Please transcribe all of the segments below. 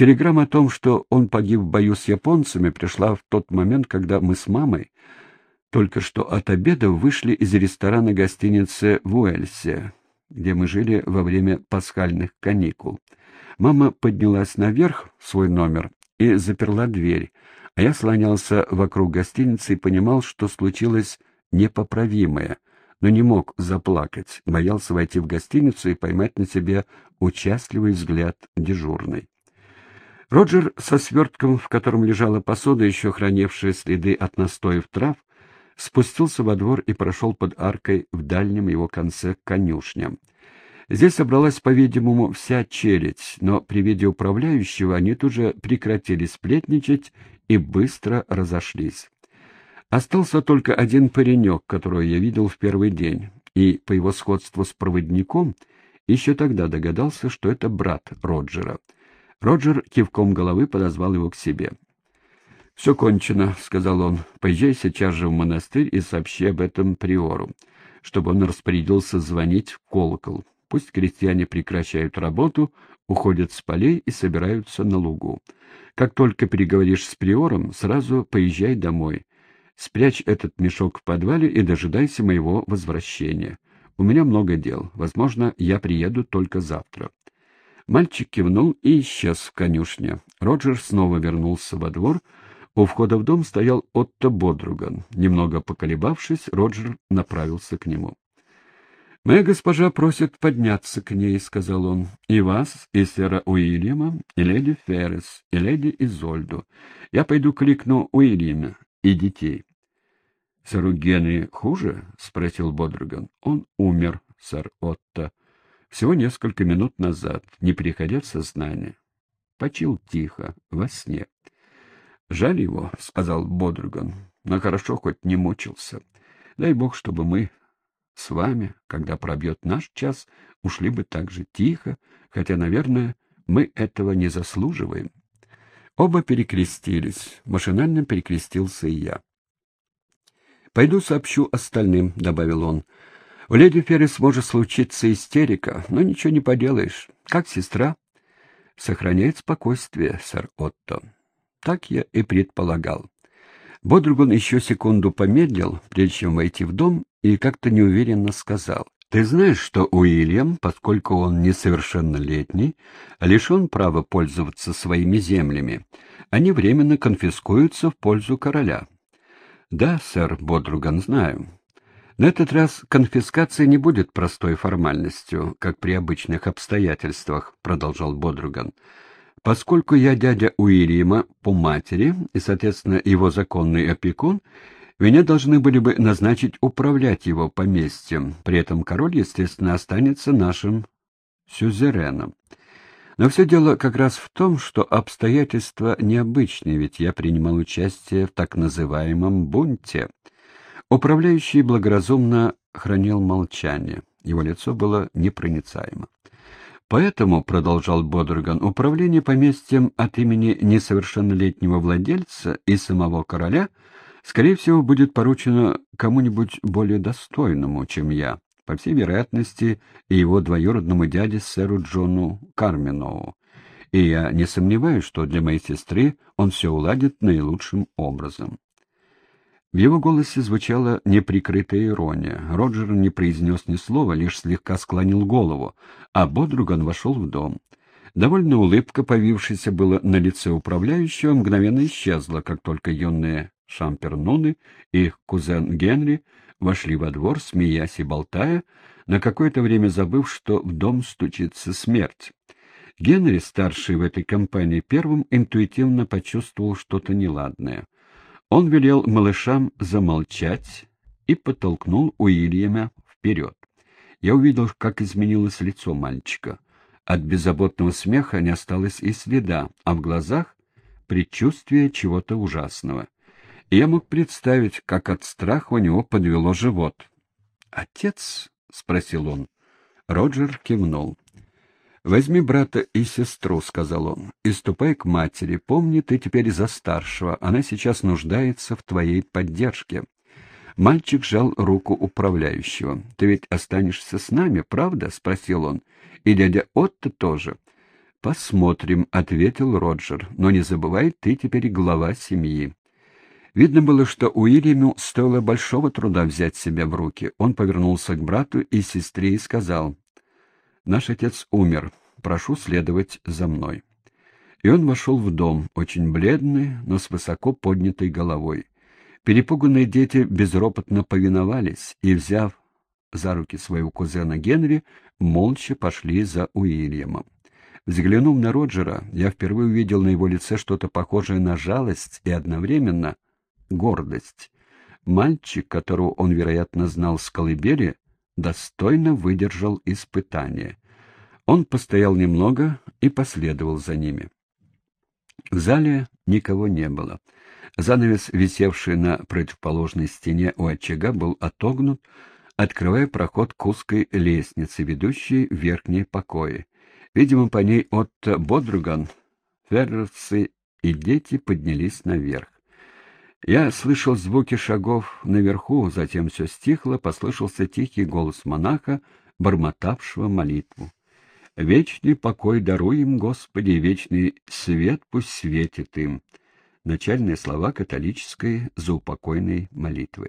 Телеграмма о том, что он погиб в бою с японцами, пришла в тот момент, когда мы с мамой только что от обеда вышли из ресторана гостиницы в Уэльсе, где мы жили во время пасхальных каникул. Мама поднялась наверх в свой номер и заперла дверь, а я слонялся вокруг гостиницы и понимал, что случилось непоправимое, но не мог заплакать, боялся войти в гостиницу и поймать на себе участливый взгляд дежурной. Роджер со свертком, в котором лежала посуда, еще хранившая следы от настоев трав, спустился во двор и прошел под аркой в дальнем его конце к конюшням. Здесь собралась, по-видимому, вся челядь, но при виде управляющего они тут же прекратили сплетничать и быстро разошлись. Остался только один паренек, которого я видел в первый день, и по его сходству с проводником еще тогда догадался, что это брат Роджера. Роджер кивком головы подозвал его к себе. «Все кончено», — сказал он. «Поезжай сейчас же в монастырь и сообщи об этом приору, чтобы он распорядился звонить в колокол. Пусть крестьяне прекращают работу, уходят с полей и собираются на лугу. Как только переговоришь с приором, сразу поезжай домой. Спрячь этот мешок в подвале и дожидайся моего возвращения. У меня много дел. Возможно, я приеду только завтра». Мальчик кивнул и исчез в конюшне. Роджер снова вернулся во двор. У входа в дом стоял Отто Бодруган. Немного поколебавшись, Роджер направился к нему. «Моя госпожа просит подняться к ней», — сказал он, — «и вас, и сэра Уильяма, и леди Феррес, и леди Изольду. Я пойду кликну Уильяма и детей». «Сэру Генри хуже?» — спросил Бодруган. «Он умер, сэр Отто. Всего несколько минут назад, не приходя в сознание. Почил тихо, во сне». «Жаль его», — сказал Бодруган, — «но хорошо хоть не мучился. Дай бог, чтобы мы с вами, когда пробьет наш час, ушли бы так же тихо, хотя, наверное, мы этого не заслуживаем». Оба перекрестились. Машинально перекрестился и я. «Пойду сообщу остальным», — добавил он. «У леди Феррис может случиться истерика, но ничего не поделаешь. Как сестра?» «Сохраняет спокойствие, сэр Отто». Так я и предполагал. Бодруган еще секунду помедлил, прежде чем войти в дом, и как-то неуверенно сказал: «Ты знаешь, что Уильям, поскольку он несовершеннолетний, лишен права пользоваться своими землями, они временно конфискуются в пользу короля». «Да, сэр Бодруган, знаю. На этот раз конфискация не будет простой формальностью, как при обычных обстоятельствах», — продолжал Бодруган. «Поскольку я дядя Уильяма по матери и, соответственно, его законный опекун, меня должны были бы назначить управлять его поместьем. При этом король, естественно, останется нашим сюзереном. Но все дело как раз в том, что обстоятельства необычные, ведь я принимал участие в так называемом бунте». Управляющий благоразумно хранил молчание. Его лицо было непроницаемо. «Поэтому, — продолжал Бодруган, — управление поместьем от имени несовершеннолетнего владельца и самого короля, скорее всего, будет поручено кому-нибудь более достойному, чем я, по всей вероятности, и его двоюродному дяде сэру Джону Карминоу. И я не сомневаюсь, что для моей сестры он все уладит наилучшим образом». В его голосе звучала неприкрытая ирония. Роджер не произнес ни слова, лишь слегка склонил голову, а Бодруган вошел в дом. Довольно улыбка, появившаяся было на лице управляющего, мгновенно исчезла, как только юные Шамперноны и их кузен Генри вошли во двор, смеясь и болтая, на какое-то время забыв, что в дом стучится смерть. Генри, старший в этой компании, первым интуитивно почувствовал что-то неладное. Он велел малышам замолчать и подтолкнул Уильяма вперед. Я увидел, как изменилось лицо мальчика. От беззаботного смеха не осталось и следа, а в глазах предчувствие чего-то ужасного. И я мог представить, как от страха у него подвело живот. «Отец?» — спросил он. Роджер кивнул. «Возьми брата и сестру», — сказал он, — «и ступай к матери. Помни, ты теперь за старшего, она сейчас нуждается в твоей поддержке». Мальчик сжал руку управляющего. «Ты ведь останешься с нами, правда?» — спросил он. «И дядя Отто тоже». «Посмотрим», — ответил Роджер. «Но не забывай, ты теперь глава семьи». Видно было, что Уильяму стоило большого труда взять себя в руки. Он повернулся к брату и сестре и сказал: «Наш отец умер. Прошу следовать за мной». И он вошел в дом, очень бледный, но с высоко поднятой головой. Перепуганные дети безропотно повиновались и, взяв за руки своего кузена Генри, молча пошли за Уильямом. Взглянув на Роджера, я впервые увидел на его лице что-то похожее на жалость и одновременно гордость. Мальчик, которого он, вероятно, знал с колыбели, достойно выдержал испытание. Он постоял немного и последовал за ними. В зале никого не было. Занавес, висевший на противоположной стене у очага, был отогнут, открывая проход к узкой лестнице, ведущей в верхние покои. Видимо, по ней Отто Бодриган, Феррерсы и дети поднялись наверх. Я слышал звуки шагов наверху, затем все стихло, послышался тихий голос монаха, бормотавшего молитву. «Вечный покой даруй им, Господи, и вечный свет пусть светит им». Начальные слова католической заупокойной молитвы.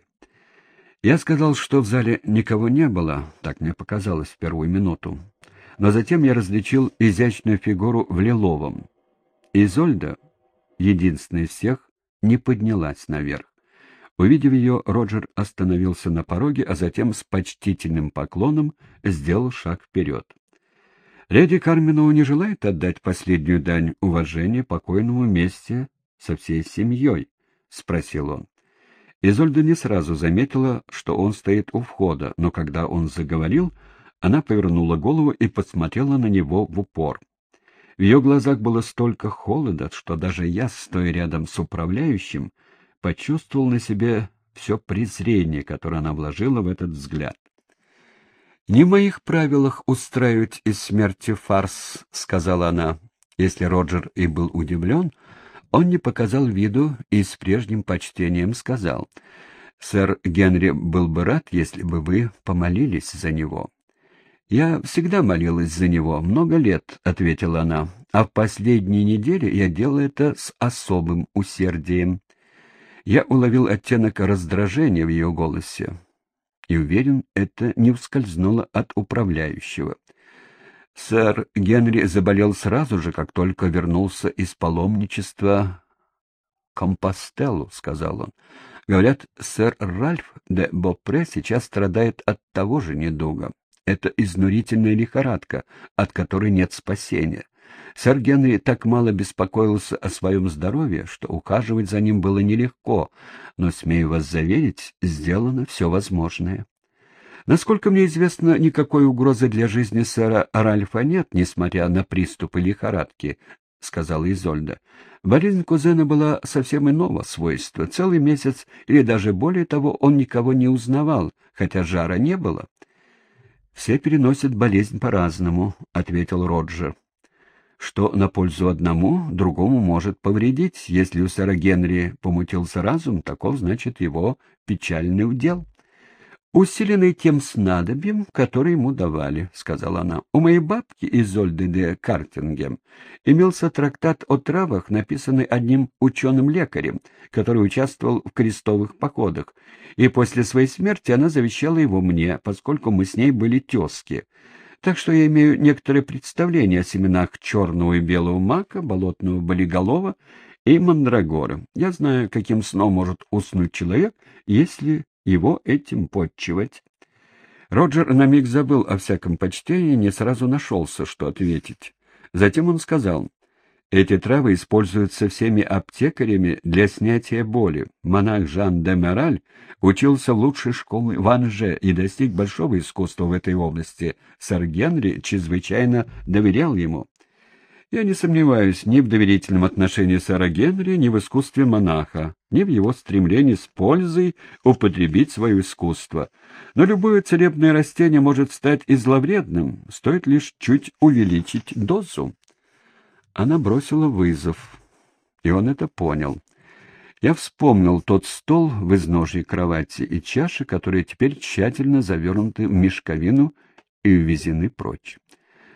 Я сказал, что в зале никого не было, так мне показалось в первую минуту. Но затем я различил изящную фигуру в лиловом. Изольда, единственная из всех, не поднялась наверх. Увидев ее, Роджер остановился на пороге, а затем с почтительным поклоном сделал шаг вперед. «Леди Карменова не желает отдать последнюю дань уважения покойному вместе со всей семьей?» — спросил он. Изольда не сразу заметила, что он стоит у входа, но когда он заговорил, она повернула голову и посмотрела на него в упор. В ее глазах было столько холода, что даже я, стоя рядом с управляющим, почувствовал на себе все презрение, которое она вложила в этот взгляд. «Не в моих правилах устраивать из смерти фарс», — сказала она. Если Роджер и был удивлен, он не показал виду и с прежним почтением сказал: «Сэр Генри был бы рад, если бы вы помолились за него». «Я всегда молилась за него, много лет», — ответила она, «а в последние недели я делала это с особым усердием». Я уловил оттенок раздражения в ее голосе и уверен, это не ускользнуло от управляющего. «Сэр Генри заболел сразу же, как только вернулся из паломничества Компостеллу», — сказал он. «Говорят, сэр Ральф де Бопре сейчас страдает от того же недуга. Это изнурительная лихорадка, от которой нет спасения. Сэр Генри так мало беспокоился о своем здоровье, что ухаживать за ним было нелегко, но, смею вас заверить, сделано все возможное. Насколько мне известно, никакой угрозы для жизни сэра Ральфа нет, несмотря на приступы лихорадки», — сказала Изольда. «Болезнь кузена была совсем иного свойства. Целый месяц или даже более того он никого не узнавал, хотя жара не было». «Все переносят болезнь по-разному», — ответил Роджер. «Что на пользу одному, другому может повредить. Если у сэра Генри помутился разум, таков, значит, его печальный удел». «Усиленный тем снадобьем, которое ему давали», — сказала она. «У моей бабки Изольды де Картингем имелся трактат о травах, написанный одним ученым-лекарем, который участвовал в крестовых походах, и после своей смерти она завещала его мне, поскольку мы с ней были тезки. Так что я имею некоторое представление о семенах черного и белого мака, болотного болиголова и мандрагоры. Я знаю, каким сном может уснуть человек, если его этим подчивать». Роджер на миг забыл о всяком почтении и не сразу нашелся, что ответить. Затем он сказал: «Эти травы используются всеми аптекарями для снятия боли. Монах Жан де Мераль учился в лучшей школе в Анже и достиг большого искусства в этой области. Сэр Генри чрезвычайно доверял ему». Я не сомневаюсь ни в доверительном отношении сэра Генри, ни в искусстве монаха, ни в его стремлении с пользой употребить свое искусство. Но любое целебное растение может стать и зловредным, стоит лишь чуть увеличить дозу. Она бросила вызов, и он это понял. Я вспомнил тот стол в изножье кровати и чаши, которые теперь тщательно завернуты в мешковину и увезены прочь.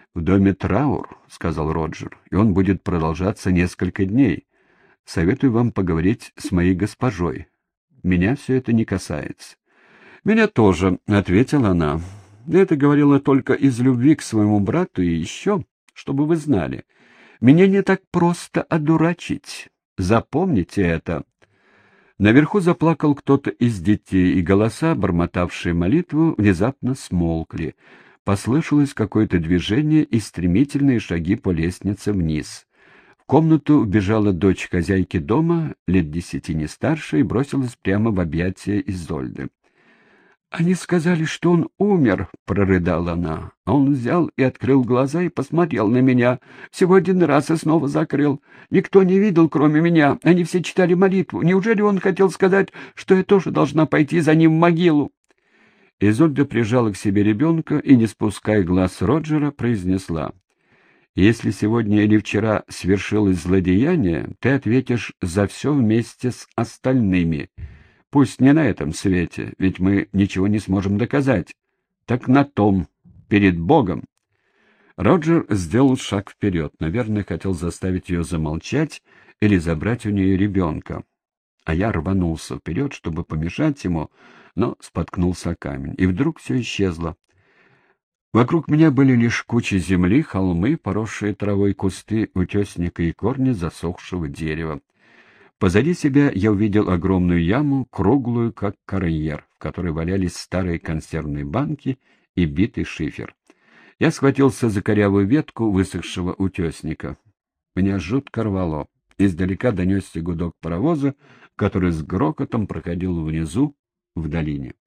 «В доме траур», — сказал Роджер, — «и он будет продолжаться несколько дней. Советую вам поговорить с моей госпожой. Меня все это не касается». «Меня тоже», — ответила она. «Я это говорила только из любви к своему брату и еще, чтобы вы знали. Меня не так просто одурачить. Запомните это». Наверху заплакал кто-то из детей, и голоса, бормотавшие молитву, внезапно смолкли. Послышалось какое-то движение и стремительные шаги по лестнице вниз. В комнату вбежала дочь хозяйки дома, лет 10 не старше, и бросилась прямо в объятия Изольды. «Они сказали, что он умер», — прорыдала она. А он взял и открыл глаза и посмотрел на меня. Всего один раз и снова закрыл. Никто не видел, кроме меня. Они все читали молитву. Неужели он хотел сказать, что я тоже должна пойти за ним в могилу?» Изольда прижала к себе ребенка и, не спуская глаз с Роджера, произнесла: «Если сегодня или вчера свершилось злодеяние, ты ответишь за все вместе с остальными. Пусть не на этом свете, ведь мы ничего не сможем доказать. Так на том, перед Богом». Роджер сделал шаг вперед, наверное, хотел заставить ее замолчать или забрать у нее ребенка. А я рванулся вперед, чтобы помешать ему, но споткнулся о камень, и вдруг все исчезло. Вокруг меня были лишь кучи земли, холмы, поросшие травой кусты утесника и корни засохшего дерева. Позади себя я увидел огромную яму, круглую, как карьер, в которой валялись старые консервные банки и битый шифер. Я схватился за корявую ветку высохшего утесника. Меня жутко рвало. Издалека донесся гудок паровоза, который с грохотом проходил внизу, в долине.